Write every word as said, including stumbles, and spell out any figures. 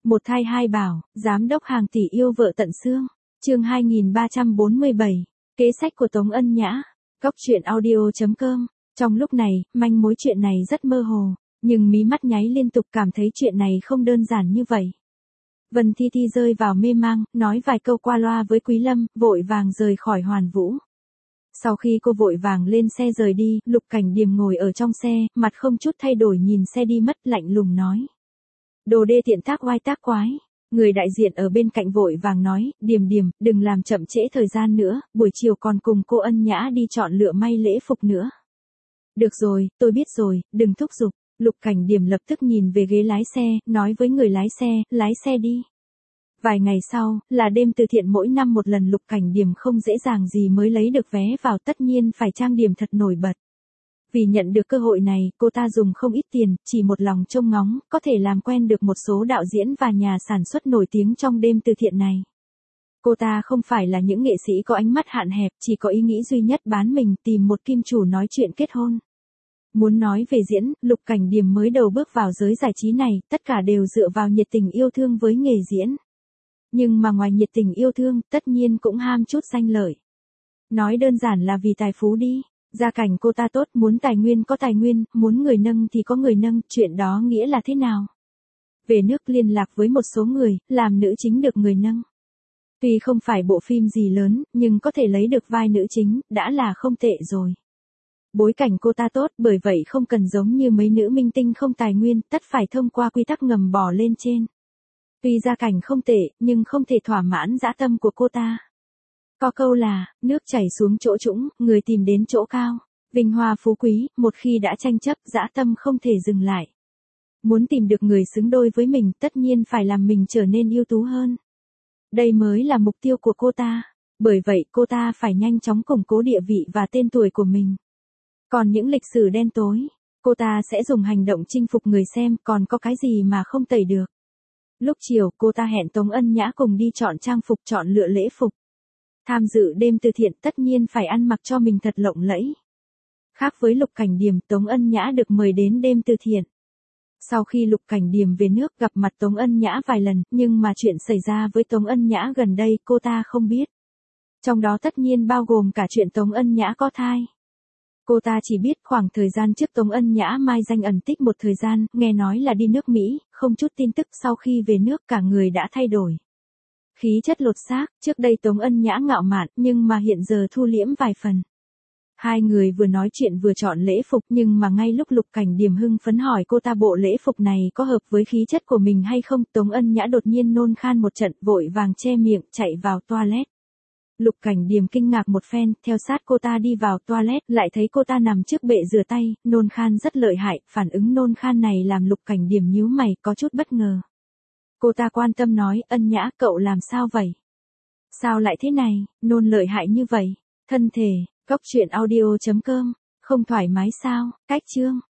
Một thai hai bảo, giám đốc hàng tỷ yêu vợ tận xương. Chương hai nghìn ba trăm bốn mươi bảy. Kế sách của Tống Ân Nhã. Góc truyện audio chấm com. Trong lúc này, manh mối chuyện này rất mơ hồ, nhưng mí mắt nháy liên tục cảm thấy chuyện này không đơn giản như vậy. Vân Thi Thi rơi vào mê mang, nói vài câu qua loa với Quý Lâm, vội vàng rời khỏi Hoàn Vũ. Sau khi cô vội vàng lên xe rời đi, Lục Cảnh Điềm ngồi ở trong xe, mặt không chút thay đổi nhìn xe đi mất, lạnh lùng nói. Đồ đê tiện tác oai tác quái. Người đại diện ở bên cạnh vội vàng nói, Điềm Điềm, đừng làm chậm trễ thời gian nữa, buổi chiều còn cùng cô Ân Nhã đi chọn lựa may lễ phục nữa. Được rồi, tôi biết rồi, đừng thúc giục. Lục Cảnh Điềm lập tức nhìn về ghế lái xe, nói với người lái xe, lái xe đi. Vài ngày sau, là đêm từ thiện mỗi năm một lần, Lục Cảnh Điềm không dễ dàng gì mới lấy được vé vào, tất nhiên phải trang điểm thật nổi bật. Vì nhận được cơ hội này, cô ta dùng không ít tiền, chỉ một lòng trông ngóng, có thể làm quen được một số đạo diễn và nhà sản xuất nổi tiếng trong đêm từ thiện này. Cô ta không phải là những nghệ sĩ có ánh mắt hạn hẹp, chỉ có ý nghĩ duy nhất bán mình, tìm một kim chủ nói chuyện kết hôn. Muốn nói về diễn, Lục Cảnh Điềm mới đầu bước vào giới giải trí này, tất cả đều dựa vào nhiệt tình yêu thương với nghề diễn. Nhưng mà ngoài nhiệt tình yêu thương, tất nhiên cũng ham chút danh lợi. Nói đơn giản là vì tài phú đi. Gia cảnh cô ta tốt, muốn tài nguyên có tài nguyên, muốn người nâng thì có người nâng, chuyện đó nghĩa là thế nào? Về nước liên lạc với một số người, làm nữ chính được người nâng. Tuy không phải bộ phim gì lớn, nhưng có thể lấy được vai nữ chính, đã là không tệ rồi. Bối cảnh cô ta tốt, bởi vậy không cần giống như mấy nữ minh tinh không tài nguyên, tất phải thông qua quy tắc ngầm bò lên trên. Tuy gia cảnh không tệ, nhưng không thể thỏa mãn dã tâm của cô ta. Có câu là, nước chảy xuống chỗ trũng, người tìm đến chỗ cao. Vinh hoa phú quý, một khi đã tranh chấp, dã tâm không thể dừng lại. Muốn tìm được người xứng đôi với mình, tất nhiên phải làm mình trở nên ưu tú hơn. Đây mới là mục tiêu của cô ta. Bởi vậy cô ta phải nhanh chóng củng cố địa vị và tên tuổi của mình. Còn những lịch sử đen tối, cô ta sẽ dùng hành động chinh phục người xem, còn có cái gì mà không tẩy được. Lúc chiều, cô ta hẹn Tống Ân Nhã cùng đi chọn trang phục, chọn lựa lễ phục. Tham dự đêm từ thiện tất nhiên phải ăn mặc cho mình thật lộng lẫy. Khác với Lục Cảnh Điềm, Tống Ân Nhã được mời đến đêm từ thiện. Sau khi Lục Cảnh Điềm về nước gặp mặt Tống Ân Nhã vài lần, nhưng mà chuyện xảy ra với Tống Ân Nhã gần đây cô ta không biết. Trong đó tất nhiên bao gồm cả chuyện Tống Ân Nhã có thai. Cô ta chỉ biết khoảng thời gian trước Tống Ân Nhã mai danh ẩn tích một thời gian, nghe nói là đi nước Mỹ, không chút tin tức, sau khi về nước cả người đã thay đổi. Khí chất lột xác, trước đây Tống Ân Nhã ngạo mạn, nhưng mà hiện giờ thu liễm vài phần. Hai người vừa nói chuyện vừa chọn lễ phục, nhưng mà ngay lúc Lục Cảnh Điềm hưng phấn hỏi cô ta bộ lễ phục này có hợp với khí chất của mình hay không, Tống Ân Nhã đột nhiên nôn khan một trận, vội vàng che miệng, chạy vào toilet. Lục Cảnh Điềm kinh ngạc một phen, theo sát cô ta đi vào toilet, lại thấy cô ta nằm trước bệ rửa tay, nôn khan rất lợi hại, phản ứng nôn khan này làm Lục Cảnh Điềm nhíu mày, có chút bất ngờ. Cô ta quan tâm nói, Ân Nhã, cậu làm sao vậy? Sao lại thế này, nôn lợi hại như vậy? Thân thể, góc truyện audio chấm com, không thoải mái sao? Cách chương.